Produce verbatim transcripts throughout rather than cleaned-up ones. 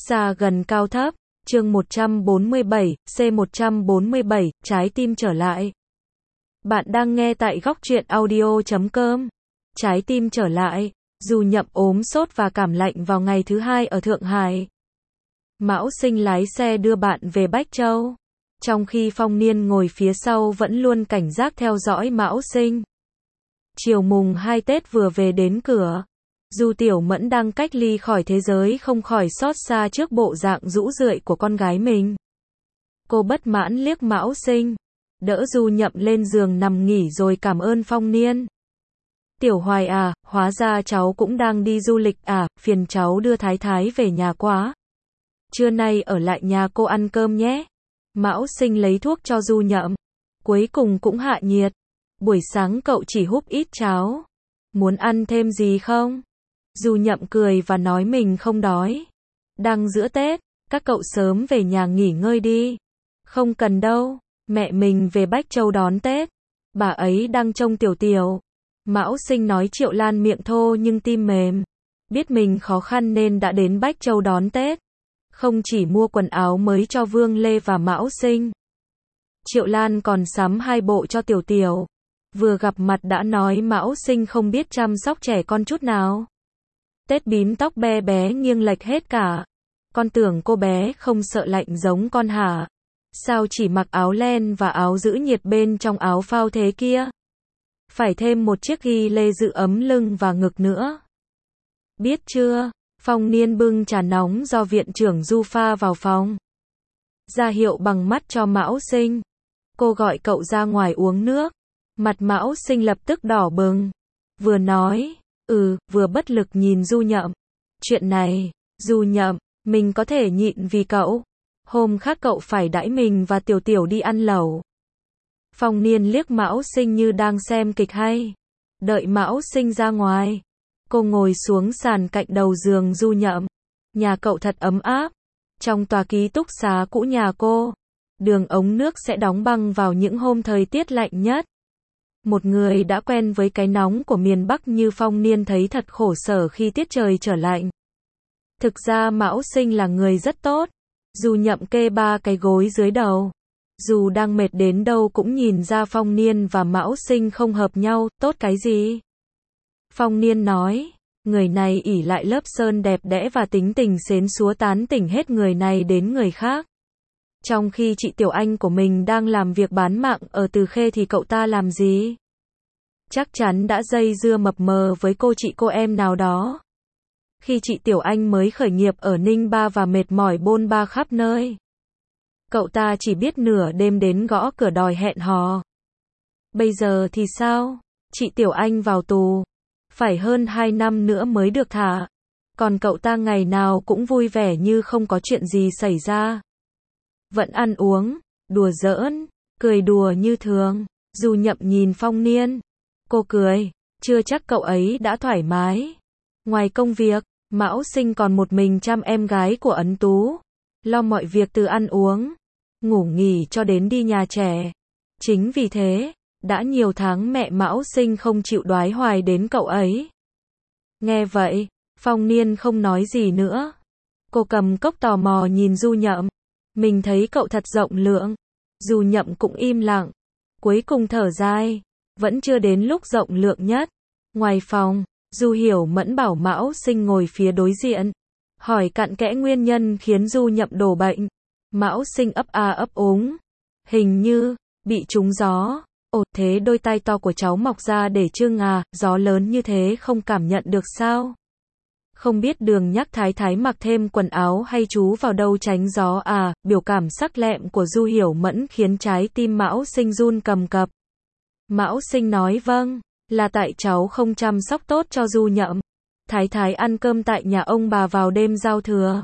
Xa gần cao thấp, chương một trăm bốn mươi bảy, C một trăm bốn mươi bảy, trái tim trở lại. Bạn đang nghe tại góc truyện audio chấm com. Trái tim trở lại, dù Nhậm ốm sốt và cảm lạnh vào ngày thứ hai ở Thượng Hải. Mão Sinh lái xe đưa bạn về Bách Châu, trong khi Phong Niên ngồi phía sau vẫn luôn cảnh giác theo dõi Mão Sinh. Chiều mùng hai Tết vừa về đến cửa, dù Tiểu Mẫn đang cách ly khỏi thế giới không khỏi xót xa trước bộ dạng rũ rượi của con gái mình. Cô bất mãn liếc Mão Sinh, đỡ Du Nhậm lên giường nằm nghỉ rồi cảm ơn Phong Niên. Tiểu Hoài à, hóa ra cháu cũng đang đi du lịch à, phiền cháu đưa Thái Thái về nhà quá. Trưa nay ở lại nhà cô ăn cơm nhé. Mão Sinh lấy thuốc cho Du Nhậm, cuối cùng cũng hạ nhiệt. Buổi sáng cậu chỉ húp ít cháo. Muốn ăn thêm gì không? Du Nhậm cười và nói mình không đói. Đang giữa Tết, các cậu sớm về nhà nghỉ ngơi đi. Không cần đâu, mẹ mình về Bách Châu đón Tết. Bà ấy đang trông Tiểu Tiểu. Mão Sinh nói Triệu Lan miệng thô nhưng tim mềm. Biết mình khó khăn nên đã đến Bách Châu đón Tết. Không chỉ mua quần áo mới cho Vương Lê và Mão Sinh, Triệu Lan còn sắm hai bộ cho Tiểu Tiểu. Vừa gặp mặt đã nói Mão Sinh không biết chăm sóc trẻ con chút nào. Tết bím tóc be bé nghiêng lệch hết cả. Con tưởng cô bé không sợ lạnh giống con hả? Sao chỉ mặc áo len và áo giữ nhiệt bên trong áo phao thế kia? Phải thêm một chiếc ghi lê giữ ấm lưng và ngực nữa. Biết chưa? Phong Niên bưng trà nóng do viện trưởng Du pha vào phòng, ra hiệu bằng mắt cho Mão Sinh. Cô gọi cậu ra ngoài uống nước. Mặt Mão Sinh lập tức đỏ bừng. Vừa nói, ừ, vừa bất lực nhìn Du Nhậm. Chuyện này, Du Nhậm, mình có thể nhịn vì cậu. Hôm khác cậu phải đãi mình và Tiểu Tiểu đi ăn lẩu. Phong Niên liếc Mão Sinh như đang xem kịch hay. Đợi Mão Sinh ra ngoài, cô ngồi xuống sàn cạnh đầu giường Du Nhậm. Nhà cậu thật ấm áp. Trong tòa ký túc xá cũ nhà cô, đường ống nước sẽ đóng băng vào những hôm thời tiết lạnh nhất. Một người đã quen với cái nóng của miền Bắc như Phong Niên thấy thật khổ sở khi tiết trời trở lạnh. Thực ra Mão Sinh là người rất tốt. Du Nhậm kê ba cái gối dưới đầu. Dù đang mệt đến đâu cũng nhìn ra Phong Niên và Mão Sinh không hợp nhau, tốt cái gì? Phong Niên nói, người này ỷ lại lớp sơn đẹp đẽ và tính tình xến xúa tán tỉnh hết người này đến người khác. Trong khi chị Tiểu Anh của mình đang làm việc bán mạng ở Từ Khê thì cậu ta làm gì? Chắc chắn đã dây dưa mập mờ với cô chị cô em nào đó. Khi chị Tiểu Anh mới khởi nghiệp ở Ninh Ba và mệt mỏi bôn ba khắp nơi, cậu ta chỉ biết nửa đêm đến gõ cửa đòi hẹn hò. Bây giờ thì sao? Chị Tiểu Anh vào tù, phải hơn hai năm nữa mới được thả. Còn cậu ta ngày nào cũng vui vẻ như không có chuyện gì xảy ra. Vẫn ăn uống, đùa giỡn, cười đùa như thường. Du Nhậm nhìn Phong Niên. Cô cười, chưa chắc cậu ấy đã thoải mái. Ngoài công việc, Mão Sinh còn một mình chăm em gái của Ấn Tú, lo mọi việc từ ăn uống, ngủ nghỉ cho đến đi nhà trẻ. Chính vì thế, đã nhiều tháng mẹ Mão Sinh không chịu đoái hoài đến cậu ấy. Nghe vậy, Phong Niên không nói gì nữa. Cô cầm cốc tò mò nhìn Du Nhậm. Mình thấy cậu thật rộng lượng. Du Nhậm cũng im lặng. Cuối cùng thở dài. Vẫn chưa đến lúc rộng lượng nhất. Ngoài phòng, Du Hiểu Mẫn bảo Mão Sinh ngồi phía đối diện, hỏi cặn kẽ nguyên nhân khiến Du Nhậm đổ bệnh. Mão Sinh ấp a ấp úng. Hình như, bị trúng gió. Ồ, thế đôi tay to của cháu mọc ra để trưng à, gió lớn như thế không cảm nhận được sao? Không biết Đường nhắc Thái Thái mặc thêm quần áo hay chú vào đâu tránh gió à? Biểu cảm sắc lẹm của Du Hiểu Mẫn khiến trái tim Mão Sinh run cầm cập. Mão Sinh nói vâng, là tại cháu không chăm sóc tốt cho Du Nhậm. Thái Thái ăn cơm tại nhà ông bà vào đêm giao thừa.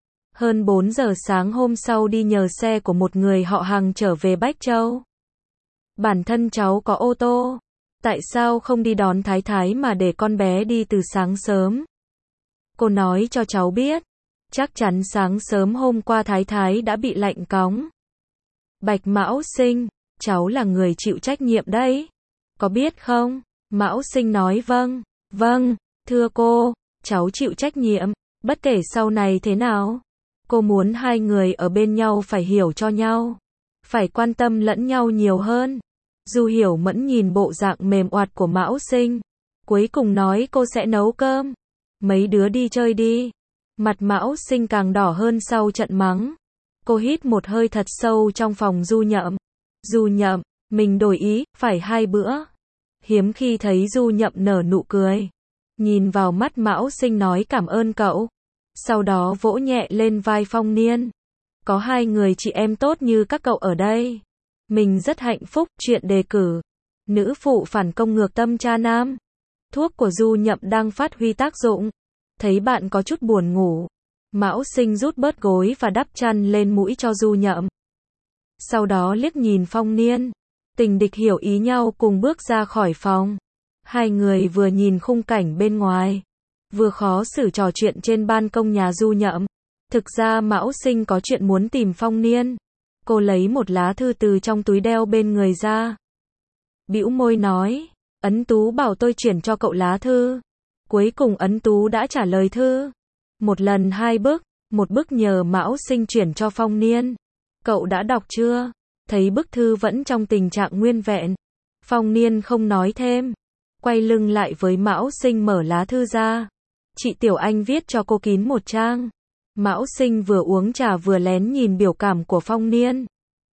Hơn bốn giờ sáng hôm sau đi nhờ xe của một người họ hàng trở về Bách Châu. Bản thân cháu có ô tô. Tại sao không đi đón Thái Thái mà để con bé đi từ sáng sớm? Cô nói cho cháu biết. Chắc chắn sáng sớm hôm qua Thái Thái đã bị lạnh cóng. Bạch Mão Sinh, cháu là người chịu trách nhiệm đấy. Có biết không? Mão Sinh nói vâng, vâng, thưa cô, cháu chịu trách nhiệm, bất kể sau này thế nào. Cô muốn hai người ở bên nhau phải hiểu cho nhau, phải quan tâm lẫn nhau nhiều hơn. Du Hiểu Mẫn nhìn bộ dạng mềm oặt của Mão Sinh, cuối cùng nói cô sẽ nấu cơm. Mấy đứa đi chơi đi. Mặt Mão Sinh càng đỏ hơn sau trận mắng. Cô hít một hơi thật sâu trong phòng Du Nhậm. Du Nhậm, mình đổi ý, phải hai bữa. Hiếm khi thấy Du Nhậm nở nụ cười. Nhìn vào mắt Mão Sinh nói cảm ơn cậu. Sau đó vỗ nhẹ lên vai Phong Niên. Có hai người chị em tốt như các cậu ở đây. Mình rất hạnh phúc. Chuyện đề cử. Nữ phụ phản công ngược tâm cha nam. Thuốc của Du Nhậm đang phát huy tác dụng. Thấy bạn có chút buồn ngủ. Mão Sinh rút bớt gối và đắp chăn lên mũi cho Du Nhậm. Sau đó liếc nhìn Phong Niên. Tình địch hiểu ý nhau cùng bước ra khỏi phòng. Hai người vừa nhìn khung cảnh bên ngoài, vừa khó xử trò chuyện trên ban công nhà Du Nhậm. Thực ra Mão Sinh có chuyện muốn tìm Phong Niên. Cô lấy một lá thư từ trong túi đeo bên người ra. Bĩu môi nói, Ấn Tú bảo tôi chuyển cho cậu lá thư. Cuối cùng Ấn Tú đã trả lời thư. Một lần hai bức, một bức nhờ Mão Sinh chuyển cho Phong Niên. Cậu đã đọc chưa? Thấy bức thư vẫn trong tình trạng nguyên vẹn. Phong Niên không nói thêm. Quay lưng lại với Mão Sinh mở lá thư ra. Chị Tiểu Anh viết cho cô kín một trang. Mão Sinh vừa uống trà vừa lén nhìn biểu cảm của Phong Niên.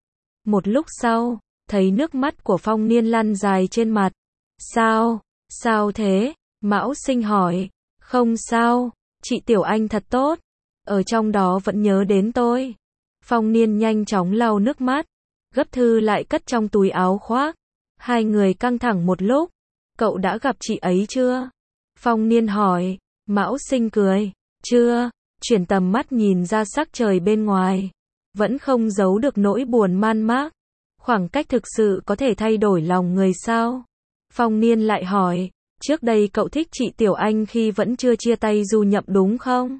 Một lúc sau, thấy nước mắt của Phong Niên lăn dài trên mặt. Sao? Sao thế? Mão Sinh hỏi. Không sao, chị Tiểu Anh thật tốt. Ở trong đó vẫn nhớ đến tôi. Phong Niên nhanh chóng lau nước mắt. Gấp thư lại cất trong túi áo khoác. Hai người căng thẳng một lúc. Cậu đã gặp chị ấy chưa? Phong Niên hỏi. Mão Sinh cười. Chưa. Chuyển tầm mắt nhìn ra sắc trời bên ngoài. Vẫn không giấu được nỗi buồn man mác. Khoảng cách thực sự có thể thay đổi lòng người sao? Phong Niên lại hỏi. Trước đây cậu thích chị Tiểu Anh khi vẫn chưa chia tay Du Nhậm đúng không?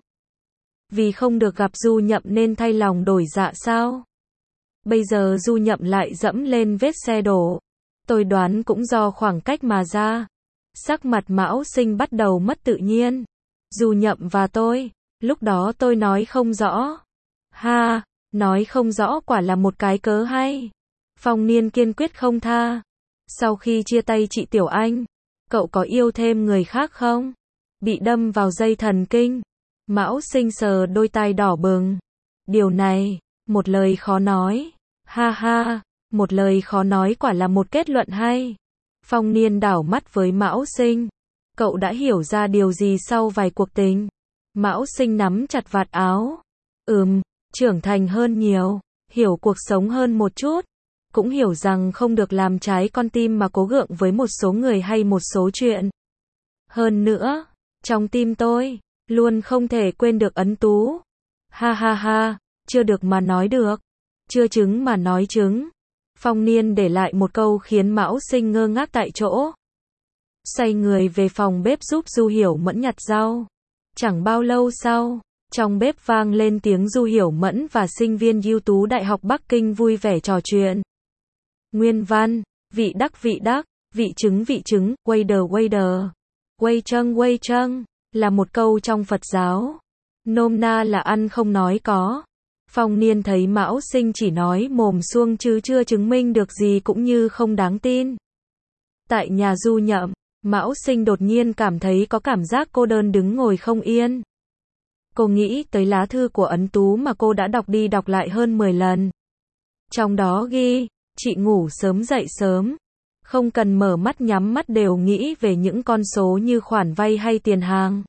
Vì không được gặp Du Nhậm nên thay lòng đổi dạ sao? Bây giờ Du Nhậm lại dẫm lên vết xe đổ. Tôi đoán cũng do khoảng cách mà ra. Sắc mặt Mão Sinh bắt đầu mất tự nhiên. Du Nhậm và tôi, lúc đó tôi nói không rõ. Ha, nói không rõ quả là một cái cớ hay. Phong Niên kiên quyết không tha. Sau khi chia tay chị Tiểu Anh, cậu có yêu thêm người khác không? Bị đâm vào dây thần kinh. Mão Sinh sờ đôi tai đỏ bừng. Điều này, một lời khó nói. Ha ha, một lời khó nói quả là một kết luận hay. Phong Niên đảo mắt với Mão Sinh. Cậu đã hiểu ra điều gì sau vài cuộc tình? Mão Sinh nắm chặt vạt áo. Ừm, trưởng thành hơn nhiều, hiểu cuộc sống hơn một chút. Cũng hiểu rằng không được làm trái con tim mà cố gượng với một số người hay một số chuyện. Hơn nữa, trong tim tôi, luôn không thể quên được Ấn Tú. Ha ha ha, chưa được mà nói được. Chưa chứng mà nói chứng. Phong Niên để lại một câu khiến Mão Sinh ngơ ngác tại chỗ. Xoay người về phòng bếp giúp Du Hiểu Mẫn nhặt rau. Chẳng bao lâu sau, trong bếp vang lên tiếng Du Hiểu Mẫn và sinh viên ưu tú Đại học Bắc Kinh vui vẻ trò chuyện. Nguyên văn, vị đắc vị đắc, vị chứng vị chứng, waiter waiter, quay trăng quay trăng, là một câu trong Phật giáo. Nôm na là ăn không nói có. Phong Niên thấy Mão Sinh chỉ nói mồm suông chứ chưa chứng minh được gì cũng như không đáng tin. Tại nhà Du Nhậm, Mão Sinh đột nhiên cảm thấy có cảm giác cô đơn đứng ngồi không yên. Cô nghĩ tới lá thư của Ấn Tú mà cô đã đọc đi đọc lại hơn mười lần. Trong đó ghi, chị ngủ sớm dậy sớm. Không cần mở mắt nhắm mắt đều nghĩ về những con số như khoản vay hay tiền hàng.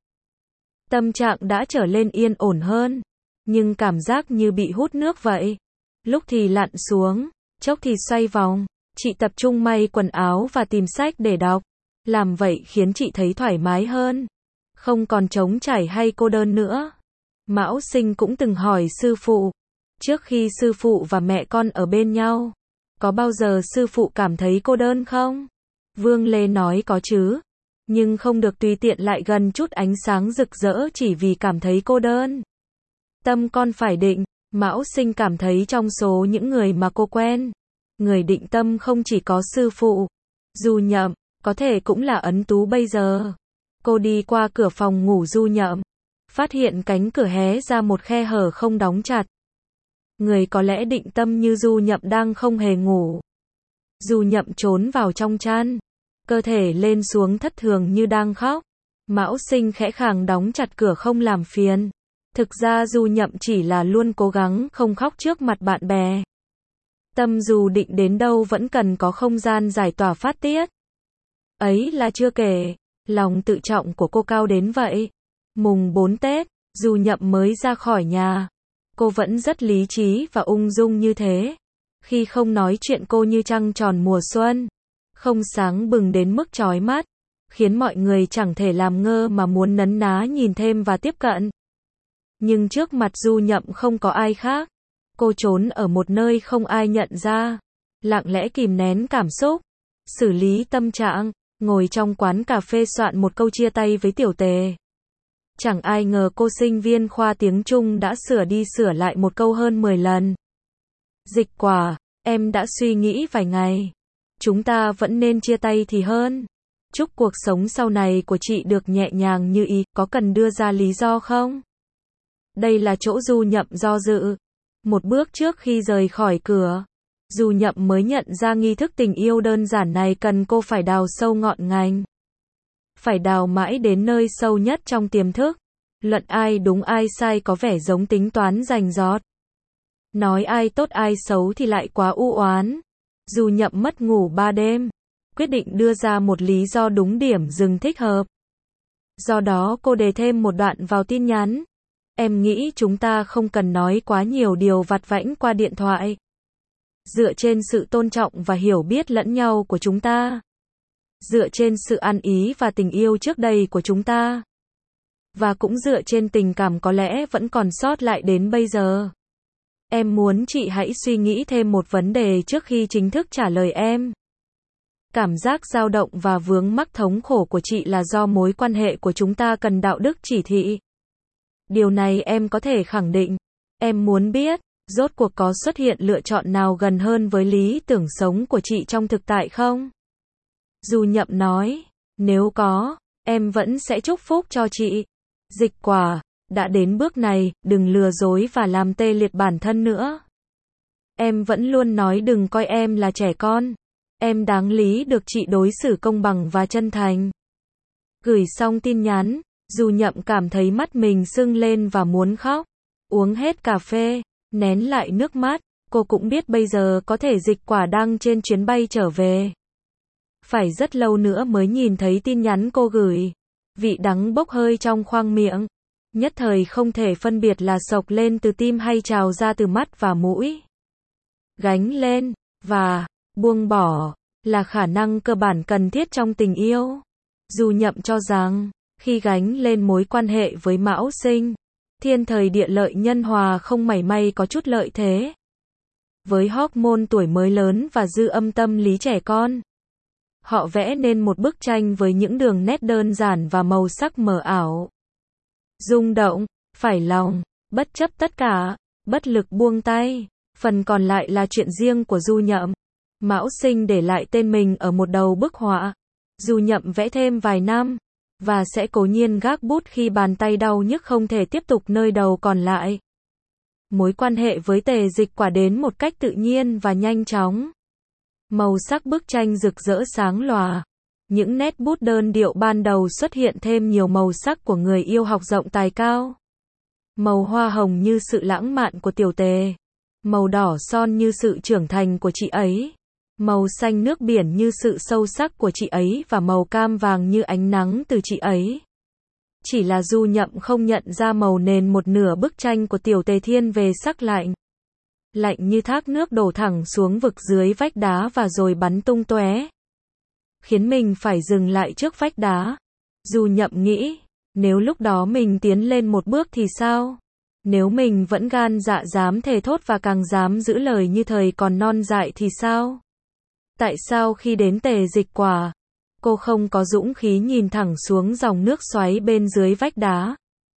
Tâm trạng đã trở lên yên ổn hơn. Nhưng cảm giác như bị hút nước vậy. Lúc thì lặn xuống, chốc thì xoay vòng. Chị tập trung may quần áo và tìm sách để đọc. Làm vậy khiến chị thấy thoải mái hơn. Không còn trống trải hay cô đơn nữa. Mão Sinh cũng từng hỏi sư phụ. Trước khi sư phụ và mẹ con ở bên nhau, có bao giờ sư phụ cảm thấy cô đơn không? Vương Lê nói có chứ. Nhưng không được tùy tiện lại gần chút ánh sáng rực rỡ chỉ vì cảm thấy cô đơn. Tâm con phải định. Mão Sinh cảm thấy trong số những người mà cô quen, người định tâm không chỉ có sư phụ, Du Nhậm, có thể cũng là Ấn Tú bây giờ. Cô đi qua cửa phòng ngủ Du Nhậm. phát hiện cánh cửa hé ra một khe hở không đóng chặt. Người có lẽ định tâm như Du Nhậm đang không hề ngủ. Du Nhậm trốn vào trong chăn, cơ thể lên xuống thất thường như đang khóc. Mão Sinh khẽ khàng đóng chặt cửa không làm phiền. Thực ra Du Nhậm chỉ là luôn cố gắng không khóc trước mặt bạn bè. Tâm dù định đến đâu vẫn cần có không gian giải tỏa phát tiết. Ấy là chưa kể, lòng tự trọng của cô cao đến vậy. Mùng bốn Tết, Du Nhậm mới ra khỏi nhà. Cô vẫn rất lý trí và ung dung như thế. Khi không nói chuyện cô như trăng tròn mùa xuân. Không sáng bừng đến mức chói mắt, khiến mọi người chẳng thể làm ngơ mà muốn nấn ná nhìn thêm và tiếp cận. Nhưng trước mặt Du Nhậm không có ai khác. Cô trốn ở một nơi không ai nhận ra. Lặng lẽ kìm nén cảm xúc. Xử lý tâm trạng. Ngồi trong quán cà phê soạn một câu chia tay với Tiểu Tề. Chẳng ai ngờ cô sinh viên khoa tiếng Trung đã sửa đi sửa lại một câu hơn mười lần. Dịch Quả, em đã suy nghĩ vài ngày. Chúng ta vẫn nên chia tay thì hơn. Chúc cuộc sống sau này của chị được nhẹ nhàng như ý, có cần đưa ra lý do không? Đây là chỗ Du Nhậm do dự. Một bước trước khi rời khỏi cửa, Du Nhậm mới nhận ra nghi thức tình yêu đơn giản này cần cô phải đào sâu ngọn ngành. Phải đào mãi đến nơi sâu nhất trong tiềm thức. Luận ai đúng ai sai có vẻ giống tính toán rành rọt. Nói ai tốt ai xấu thì lại quá u oán. Du Nhậm mất ngủ ba đêm, quyết định đưa ra một lý do đúng điểm dừng thích hợp. Do đó cô đề thêm một đoạn vào tin nhắn. Em nghĩ chúng ta không cần nói quá nhiều điều vặt vãnh qua điện thoại. Dựa trên sự tôn trọng và hiểu biết lẫn nhau của chúng ta. Dựa trên sự ăn ý và tình yêu trước đây của chúng ta. Và cũng dựa trên tình cảm có lẽ vẫn còn sót lại đến bây giờ. Em muốn chị hãy suy nghĩ thêm một vấn đề trước khi chính thức trả lời em. Cảm giác dao động và vướng mắc thống khổ của chị là do mối quan hệ của chúng ta cần đạo đức chỉ thị. Điều này em có thể khẳng định. Em muốn biết, rốt cuộc có xuất hiện lựa chọn nào gần hơn với lý tưởng sống của chị trong thực tại không? Du Nhậm nói, nếu có, em vẫn sẽ chúc phúc cho chị. Dịch Quả, đã đến bước này, đừng lừa dối và làm tê liệt bản thân nữa. Em vẫn luôn nói đừng coi em là trẻ con. Em đáng lý được chị đối xử công bằng và chân thành. Gửi xong tin nhắn, Du Nhậm cảm thấy mắt mình sưng lên và muốn khóc. Uống hết cà phê, nén lại nước mắt, cô cũng biết bây giờ có thể Dịch Quả đang trên chuyến bay trở về. Phải rất lâu nữa mới nhìn thấy tin nhắn cô gửi. Vị đắng bốc hơi trong khoang miệng. Nhất thời không thể phân biệt là sộc lên từ tim hay trào ra từ mắt và mũi. Gánh lên, và buông bỏ, là khả năng cơ bản cần thiết trong tình yêu. Du Nhậm cho rằng, khi gánh lên mối quan hệ với Mão Sinh, thiên thời địa lợi nhân hòa không mảy may có chút lợi thế. Với hormone tuổi mới lớn và dư âm tâm lý trẻ con, họ vẽ nên một bức tranh với những đường nét đơn giản và màu sắc mờ ảo. Rung động, phải lòng, bất chấp tất cả, bất lực buông tay, phần còn lại là chuyện riêng của Du Nhậm. Mão Sinh để lại tên mình ở một đầu bức họa. Du Nhậm vẽ thêm vài năm, và sẽ cố nhiên gác bút khi bàn tay đau nhức không thể tiếp tục nơi đầu còn lại. Mối quan hệ với Tề Dịch Quả đến một cách tự nhiên và nhanh chóng. Màu sắc bức tranh rực rỡ sáng lòa. Những nét bút đơn điệu ban đầu xuất hiện thêm nhiều màu sắc của người yêu học rộng tài cao. Màu hoa hồng như sự lãng mạn của Tiểu Tề. Màu đỏ son như sự trưởng thành của chị ấy. Màu xanh nước biển như sự sâu sắc của chị ấy và màu cam vàng như ánh nắng từ chị ấy. Chỉ là Du Nhậm không nhận ra màu nền một nửa bức tranh của Tiểu Tề thiên về sắc lạnh. Lạnh như thác nước đổ thẳng xuống vực dưới vách đá và rồi bắn tung tóe. Khiến mình phải dừng lại trước vách đá. Du Nhậm nghĩ, nếu lúc đó mình tiến lên một bước thì sao? Nếu mình vẫn gan dạ dám thề thốt và càng dám giữ lời như thời còn non dại thì sao? Tại sao khi đến Tề Dịch Quả, cô không có dũng khí nhìn thẳng xuống dòng nước xoáy bên dưới vách đá?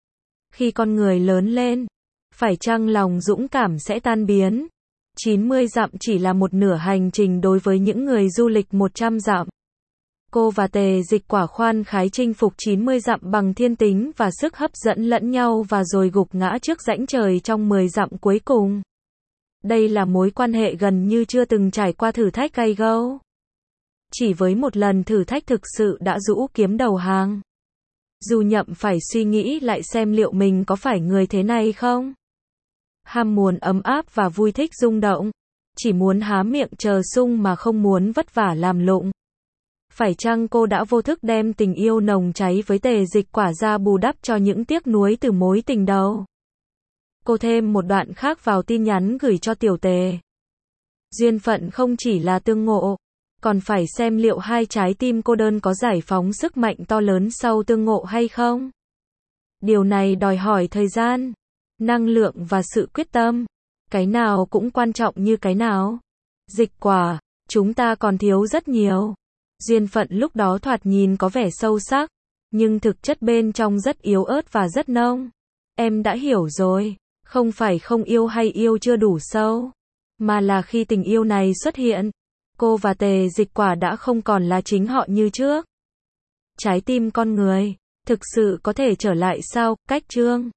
Khi con người lớn lên, phải chăng lòng dũng cảm sẽ tan biến? chín mươi dặm chỉ là một nửa hành trình đối với những người du lịch một trăm dặm. Cô và Tề Dịch Quả khoan khái chinh phục chín mươi dặm bằng thiên tính và sức hấp dẫn lẫn nhau và rồi gục ngã trước rãnh trời trong mười dặm cuối cùng. Đây là mối quan hệ gần như chưa từng trải qua thử thách gay go. Chỉ với một lần thử thách thực sự đã rũ kiếm đầu hàng. Du Nhậm phải suy nghĩ lại xem liệu mình có phải người thế này không? Ham muốn ấm áp và vui thích rung động. Chỉ muốn há miệng chờ sung mà không muốn vất vả làm lụng. Phải chăng cô đã vô thức đem tình yêu nồng cháy với Tề Dịch Quả ra bù đắp cho những tiếc nuối từ mối tình đầu? Cô thêm một đoạn khác vào tin nhắn gửi cho Tiểu Tề. Duyên phận không chỉ là tương ngộ, còn phải xem liệu hai trái tim cô đơn có giải phóng sức mạnh to lớn sau tương ngộ hay không. Điều này đòi hỏi thời gian, năng lượng và sự quyết tâm. Cái nào cũng quan trọng như cái nào. Dịch Quả, chúng ta còn thiếu rất nhiều. Duyên phận lúc đó thoạt nhìn có vẻ sâu sắc, nhưng thực chất bên trong rất yếu ớt và rất nông. Em đã hiểu rồi, không phải không yêu hay yêu chưa đủ sâu, mà là khi tình yêu này xuất hiện, cô và Tề Dịch Quả đã không còn là chính họ như trước. Trái tim con người, thực sự có thể trở lại sao? Cách chương